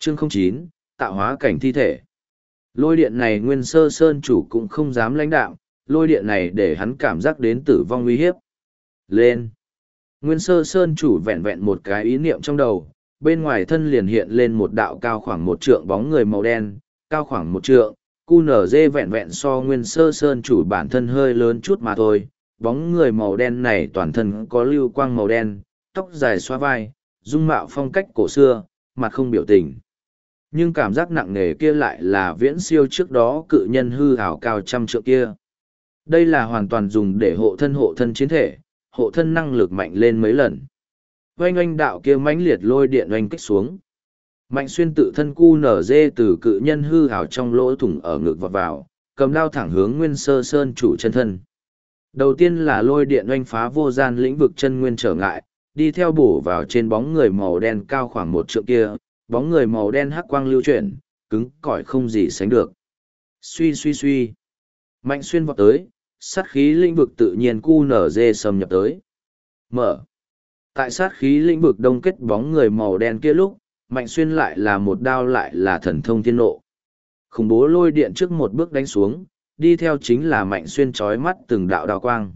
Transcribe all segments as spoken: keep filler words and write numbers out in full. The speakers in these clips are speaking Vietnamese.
Chương không chín, tạo hóa cảnh thi thể. Lôi điện này Nguyên Sơ Sơn chủ cũng không dám lãnh đạo, lôi điện này để hắn cảm giác đến tử vong uy hiếp. Lên! Nguyên Sơ Sơn chủ vẹn vẹn một cái ý niệm trong đầu, bên ngoài thân liền hiện lên một đạo cao khoảng một trượng bóng người màu đen, cao khoảng một trượng, cu nở dê vẹn vẹn so Nguyên Sơ Sơn chủ bản thân hơi lớn chút mà thôi. Bóng người màu đen này toàn thân có lưu quang màu đen, tóc dài xóa vai, dung mạo phong cách cổ xưa, mặt không biểu tình. Nhưng cảm giác nặng nề kia lại là viễn siêu trước đó cự nhân hư hảo cao trăm trượng kia. Đây là hoàn toàn dùng để hộ thân hộ thân chiến thể, hộ thân năng lực mạnh lên mấy lần. Oanh oanh đạo kia mãnh liệt lôi điện oanh kích xuống. Mạnh xuyên tự thân cu nở dê từ cự nhân hư hảo trong lỗ thủng ở ngực vọt vào, cầm đao thẳng hướng Nguyên Sơ Sơn chủ chân thân. Đầu tiên là lôi điện oanh phá vô gian lĩnh vực chân nguyên trở ngại, đi theo bổ vào trên bóng người màu đen cao khoảng một trượng kia, bóng người màu đen hắc quang lưu chuyển, cứng cỏi không gì sánh được. Suy suy suy. Mạnh xuyên vọt tới, sát khí lĩnh vực tự nhiên cu nở dê xâm nhập tới. Mở. Tại sát khí lĩnh vực đông kết bóng người màu đen kia lúc, Mạnh xuyên lại là một đao lại là thần thông thiên nộ. Khủng bố lôi điện trước một bước đánh xuống, đi theo chính là Mạnh xuyên trói mắt từng đạo đào quang.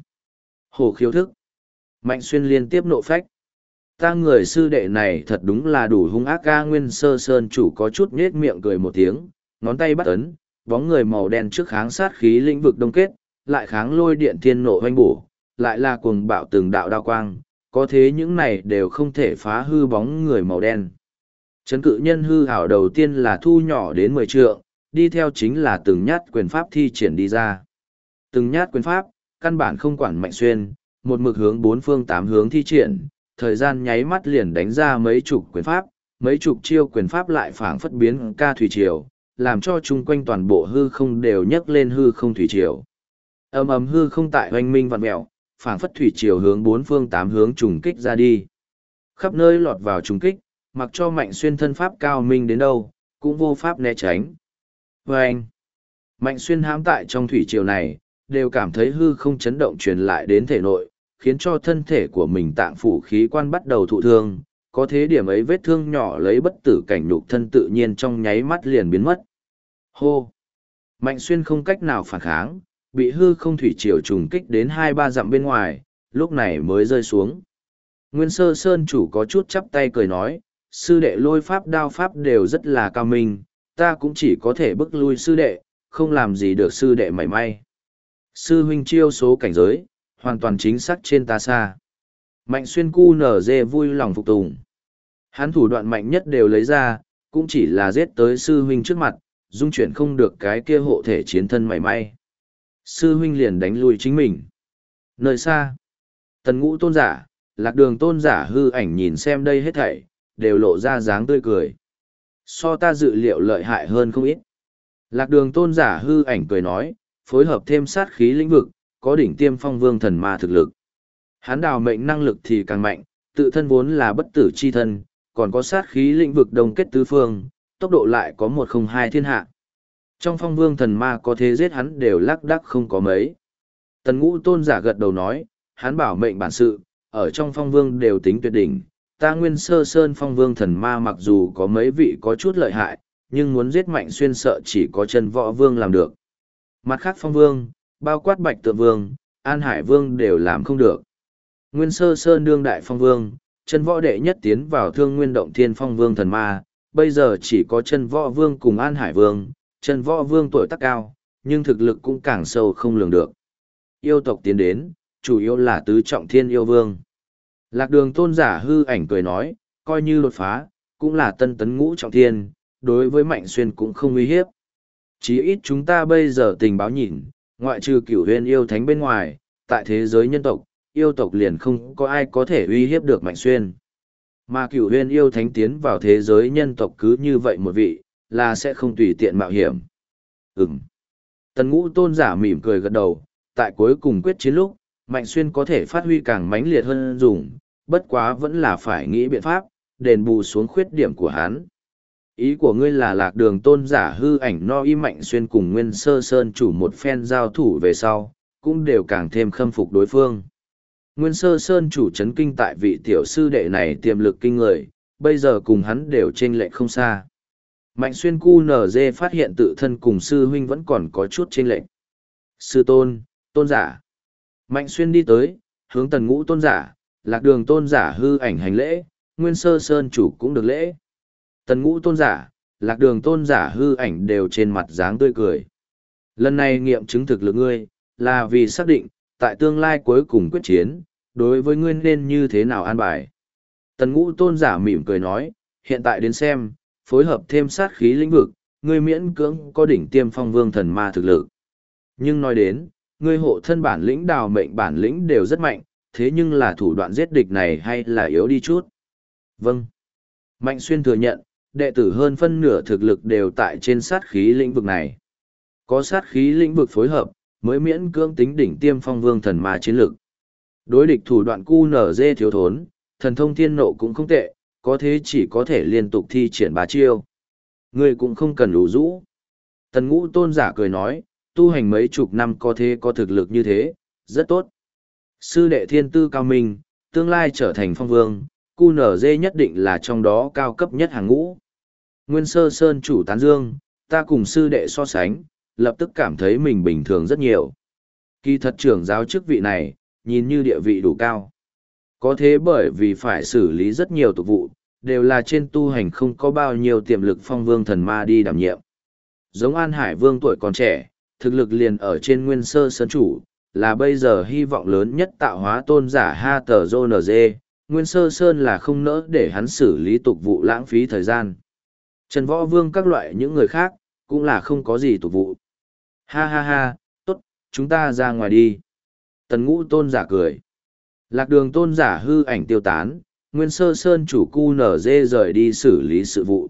Hồ khiếu thức. Mạnh xuyên liên tiếp nộ phách. Ta người sư đệ này thật đúng là đủ hung ác. Ca Nguyên Sơ Sơn chủ có chút nhết miệng cười một tiếng, ngón tay bắt ấn, bóng người màu đen trước kháng sát khí lĩnh vực đông kết, lại kháng lôi điện thiên nộ hoanh bổ, lại là cuồng bạo từng đạo đao quang, có thế những này đều không thể phá hư bóng người màu đen. Chấn cự nhân hư hảo đầu tiên là thu nhỏ đến mười trượng, đi theo chính là từng nhát quyền pháp thi triển đi ra. Từng nhát quyền pháp, căn bản không quản Mạnh xuyên, một mực hướng bốn phương tám hướng thi triển, thời gian nháy mắt liền đánh ra mấy chục quyền pháp, mấy chục chiêu quyền pháp lại phảng phất biến ca thủy triều, làm cho chung quanh toàn bộ hư không đều nhấc lên hư không thủy triều. Ầm ầm hư không tại hoành minh vặn mèo, phảng phất thủy triều hướng bốn phương tám hướng trùng kích ra đi. Khắp nơi lọt vào trùng kích, mặc cho Mạnh xuyên thân pháp cao minh đến đâu, cũng vô pháp né tránh. Vâng! Mạnh xuyên hãm tại trong thủy triều này, đều cảm thấy hư không chấn động truyền lại đến thể nội, khiến cho thân thể của mình tạng phủ khí quan bắt đầu thụ thương, có thế điểm ấy vết thương nhỏ lấy bất tử cảnh nhục thân tự nhiên trong nháy mắt liền biến mất. Hô! Mạnh xuyên không cách nào phản kháng, bị hư không thủy triều trùng kích đến hai ba dặm bên ngoài, lúc này mới rơi xuống. Nguyên Sơ Sơn chủ có chút chắp tay cười nói, sư đệ lôi pháp đao pháp đều rất là cao minh, ta cũng chỉ có thể bức lui sư đệ, không làm gì được sư đệ mảy may. Sư huynh chiêu số cảnh giới, hoàn toàn chính xác trên ta xa. Mạnh xuyên cu nở dê vui lòng phục tùng. Hắn thủ đoạn mạnh nhất đều lấy ra, cũng chỉ là giết tới sư huynh trước mặt, dung chuyển không được cái kia hộ thể chiến thân mảy may. Sư huynh liền đánh lui chính mình. Nơi xa, Tần Ngũ tôn giả, Lạc Đường tôn giả hư ảnh nhìn xem đây hết thảy, đều lộ ra dáng tươi cười. So ta dự liệu lợi hại hơn không ít. Lạc Đường tôn giả hư ảnh cười nói, phối hợp thêm sát khí lĩnh vực, có đỉnh tiêm phong vương thần ma thực lực. Hắn đào mệnh năng lực thì càng mạnh, tự thân vốn là bất tử chi thân, còn có sát khí lĩnh vực đồng kết tứ phương, tốc độ lại có một không hai thiên hạ. Trong phong vương thần ma có thế giết hắn đều lác đác không có mấy. Tần Ngũ tôn giả gật đầu nói, hắn bảo mệnh bản sự, ở trong phong vương đều tính tuyệt đỉnh. Ta Nguyên Sơ Sơn phong vương thần ma mặc dù có mấy vị có chút lợi hại, nhưng muốn giết Mạnh xuyên sợ chỉ có chân võ vương làm được. Mặt khác phong vương, bao quát Bạch Tượng Vương, An Hải Vương đều làm không được. Nguyên Sơ Sơn đương đại phong vương, chân võ đệ nhất tiến vào Thương Nguyên Động Thiên phong vương thần ma, bây giờ chỉ có chân võ vương cùng An Hải Vương, chân võ vương tuổi tác cao, nhưng thực lực cũng càng sâu không lường được. Yêu tộc tiến đến, chủ yếu là tứ trọng thiên yêu vương. Lạc Đường tôn giả hư ảnh cười nói, coi như đột phá, cũng là tân tấn ngũ trọng thiên, đối với Mạnh xuyên cũng không uy hiếp. Chí ít chúng ta bây giờ tình báo nhìn, ngoại trừ cửu huyền yêu thánh bên ngoài, tại thế giới nhân tộc, yêu tộc liền không có ai có thể uy hiếp được Mạnh xuyên. Mà cửu huyền yêu thánh tiến vào thế giới nhân tộc cứ như vậy một vị, là sẽ không tùy tiện mạo hiểm. Ừm. Tần Ngũ tôn giả mỉm cười gật đầu, tại cuối cùng quyết chiến lúc, Mạnh xuyên có thể phát huy càng mãnh liệt hơn dùng, bất quá vẫn là phải nghĩ biện pháp, đền bù xuống khuyết điểm của hắn. Ý của ngươi là Lạc Đường tôn giả hư ảnh no y Mạnh xuyên cùng Nguyên Sơ Sơn chủ một phen giao thủ về sau, cũng đều càng thêm khâm phục đối phương. Nguyên Sơ Sơn chủ chấn kinh tại vị tiểu sư đệ này tiềm lực kinh người, bây giờ cùng hắn đều chênh lệch không xa. Mạnh xuyên cu nở dê phát hiện tự thân cùng sư huynh vẫn còn có chút chênh lệch. Sư tôn, tôn giả. Mạnh xuyên đi tới, hướng tần ngũ tôn giả, lạc đường tôn giả hư ảnh hành lễ, nguyên sơ sơn chủ cũng được lễ. Tần ngũ tôn giả, lạc đường tôn giả hư ảnh đều trên mặt dáng tươi cười. Lần này nghiệm chứng thực lực ngươi, là vì xác định, tại tương lai cuối cùng quyết chiến, đối với ngươi nên như thế nào an bài. Tần ngũ tôn giả mỉm cười nói, hiện tại đến xem, phối hợp thêm sát khí lĩnh vực, ngươi miễn cưỡng có đỉnh tiêm phong vương thần ma thực lực. Nhưng nói đến, ngươi hộ thân bản lĩnh đào mệnh bản lĩnh đều rất mạnh, thế nhưng là thủ đoạn giết địch này hay là yếu đi chút. Vâng. Mạnh xuyên thừa nhận, đệ tử hơn phân nửa thực lực đều tại trên sát khí lĩnh vực này. Có sát khí lĩnh vực phối hợp, mới miễn cưỡng tính đỉnh tiêm phong vương thần ma chiến lực. Đối địch thủ đoạn cu nở dê thiếu thốn, thần thông thiên nộ cũng không tệ, có thế chỉ có thể liên tục thi triển bá chiêu. Ngươi cũng không cần đủ rũ. Tần ngũ tôn giả cười nói, tu hành mấy chục năm có thế có thực lực như thế, rất tốt. Sư đệ thiên tư cao minh, tương lai trở thành phong vương, cu nở dê nhất định là trong đó cao cấp nhất hàng ngũ. Nguyên sơ sơn chủ tán dương, ta cùng sư đệ so sánh, lập tức cảm thấy mình bình thường rất nhiều. Kỳ thật trưởng giáo chức vị này, nhìn như địa vị đủ cao. Có thế bởi vì phải xử lý rất nhiều tục vụ, đều là trên tu hành không có bao nhiêu tiềm lực phong vương thần ma đi đảm nhiệm. Giống An Hải Vương tuổi còn trẻ, thực lực liền ở trên nguyên sơ sơn chủ, là bây giờ hy vọng lớn nhất tạo hóa tôn giả Ha Tờ Dô Nờ Dê, nguyên sơ sơn là không nỡ để hắn xử lý tục vụ lãng phí thời gian. Trần Võ Vương các loại những người khác, cũng là không có gì tục vụ. Ha ha ha, tốt, chúng ta ra ngoài đi. Tần ngũ tôn giả cười. Lạc đường tôn giả hư ảnh tiêu tán, nguyên sơ sơn chủ cu nở dê rời đi xử lý sự vụ.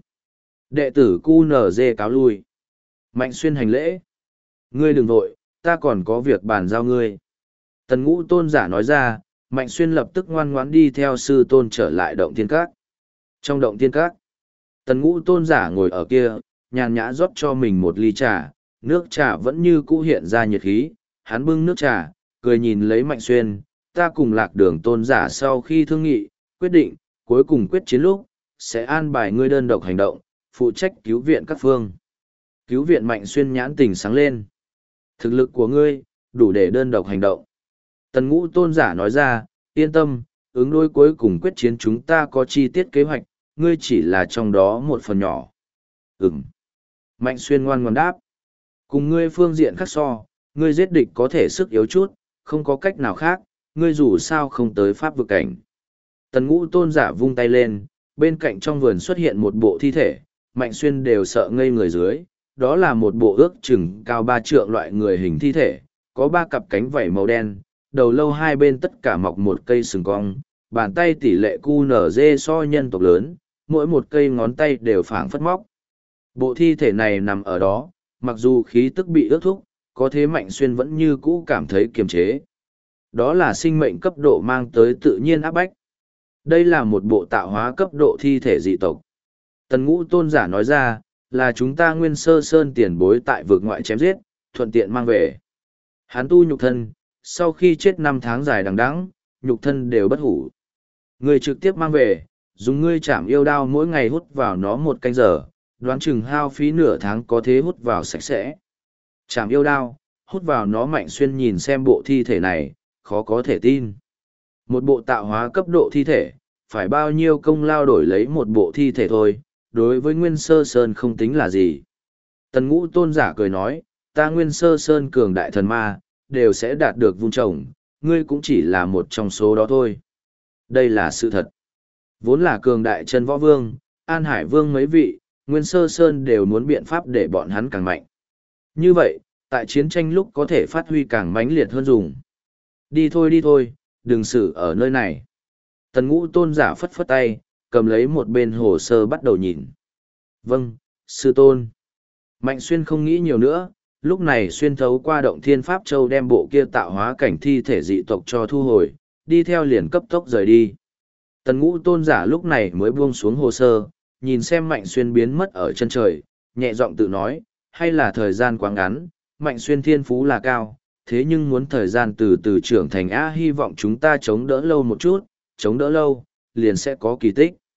Đệ tử cu nở dê cáo lui. Mạnh xuyên hành lễ. Ngươi đừng vội, ta còn có việc bàn giao ngươi. Tần ngũ tôn giả nói ra, Mạnh xuyên lập tức ngoan ngoãn đi theo sư tôn trở lại động thiên các. Trong động thiên các, tần ngũ tôn giả ngồi ở kia, nhàn nhã rót cho mình một ly trà, nước trà vẫn như cũ hiện ra nhiệt khí, hắn bưng nước trà, cười nhìn lấy Mạnh xuyên, ta cùng lạc đường tôn giả sau khi thương nghị, quyết định, cuối cùng quyết chiến lúc, sẽ an bài ngươi đơn độc hành động, phụ trách cứu viện các phương. Cứu viện Mạnh xuyên nhãn tình sáng lên. Thực lực của ngươi, đủ để đơn độc hành động. Tần ngũ tôn giả nói ra, yên tâm, ứng đối cuối cùng quyết chiến chúng ta có chi tiết kế hoạch, ngươi chỉ là trong đó một phần nhỏ. Ừm. Mạnh xuyên ngoan ngoan đáp. Cùng ngươi phương diện khác so, ngươi giết địch có thể sức yếu chút, không có cách nào khác, ngươi dù sao không tới pháp vực cảnh. Tần ngũ tôn giả vung tay lên, bên cạnh trong vườn xuất hiện một bộ thi thể, Mạnh xuyên đều sợ ngây người dưới, đó là một bộ ước chừng cao ba trượng loại người hình thi thể, có ba cặp cánh vảy màu đen, đầu lâu hai bên tất cả mọc một cây sừng cong, bàn tay tỷ lệ cu nở dê so nhân tộc lớn, mỗi một cây ngón tay đều phảng phất móc. Bộ thi thể này nằm ở đó, mặc dù khí tức bị ước thúc, có thế Mạnh xuyên vẫn như cũ cảm thấy kiềm chế. Đó là sinh mệnh cấp độ mang tới tự nhiên áp bách. Đây là một bộ tạo hóa cấp độ thi thể dị tộc. Tần ngũ tôn giả nói ra, là chúng ta nguyên sơ sơn tiền bối tại vực ngoại chém giết, thuận tiện mang về. Hắn tu nhục thân, sau khi chết năm tháng dài đằng đẵng, nhục thân đều bất hủ. Người trực tiếp mang về, dùng ngươi chạm yêu đao mỗi ngày hút vào nó một canh giờ, đoán chừng hao phí nửa tháng có thế hút vào sạch sẽ. Chạm yêu đao, hút vào nó. Mạnh xuyên nhìn xem bộ thi thể này, khó có thể tin. Một bộ tạo hóa cấp độ thi thể, phải bao nhiêu công lao đổi lấy một bộ thi thể thôi, đối với Nguyên Sơ Sơn không tính là gì. Tần ngũ tôn giả cười nói, ta Nguyên Sơ Sơn cường đại thần ma, đều sẽ đạt được vun trồng, ngươi cũng chỉ là một trong số đó thôi. Đây là sự thật. Vốn là cường đại chân võ vương, An Hải Vương mấy vị, Nguyên Sơ Sơn đều muốn biện pháp để bọn hắn càng mạnh. Như vậy, tại chiến tranh lúc có thể phát huy càng mãnh liệt hơn dùng. Đi thôi đi thôi, đừng xử ở nơi này. Tần ngũ tôn giả phất phất tay, cầm lấy một bên hồ sơ bắt đầu nhìn. Vâng, sư tôn. Mạnh xuyên không nghĩ nhiều nữa, lúc này xuyên thấu qua động thiên pháp châu đem bộ kia tạo hóa cảnh thi thể dị tộc cho thu hồi, đi theo liền cấp tốc rời đi. Tần ngũ tôn giả lúc này mới buông xuống hồ sơ, nhìn xem Mạnh xuyên biến mất ở chân trời, nhẹ giọng tự nói, hay là thời gian quá ngắn, Mạnh xuyên thiên phú là cao, thế nhưng muốn thời gian từ từ trưởng thành á, hy vọng chúng ta chống đỡ lâu một chút, chống đỡ lâu, liền sẽ có kỳ tích.